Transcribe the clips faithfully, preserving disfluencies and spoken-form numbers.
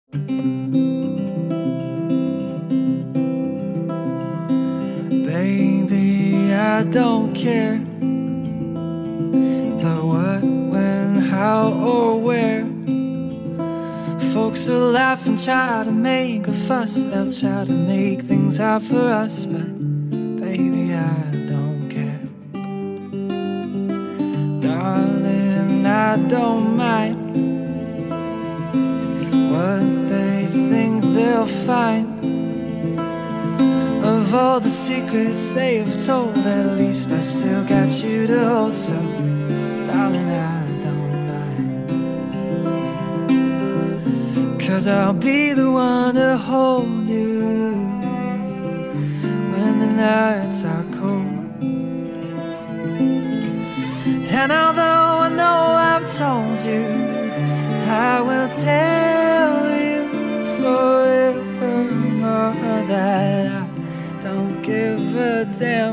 Baby, I don't care the what, when, how, or where. Folks will laugh and try to make a fuss. They'll try to make things hard for us, but baby, I don't care. Darling, I don't mind what they think they'll find. Of all the secrets they have told, at least I still got you to hold. So, darling, I don't mind, 'cause I'll be the one to hold you when the nights are cold. And although I know I've told you, I will tell you forevermore that I don't give a damn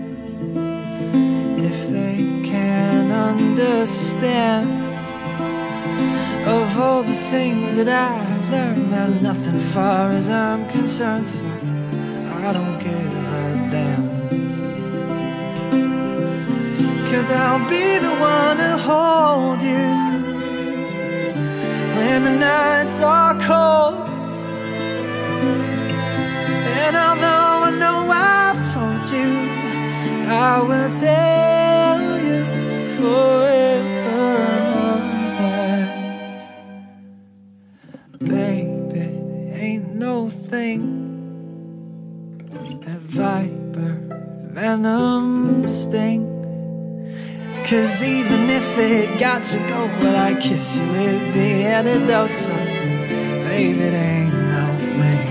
if they can't understand. Of all the things that I've learned, they're nothing far as I'm concerned. So I don't give a damn, 'cause I'll be the one to hold you when the nights are cold. And although I know I've told you, I will tell you forevermore that, baby, ain't no thing that viper venom sting. 'Cause even if it got to go, well, I'd kiss you with the antidote. So, baby, it ain't no thing.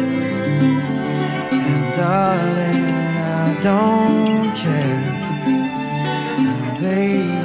And darling, I don't care, baby.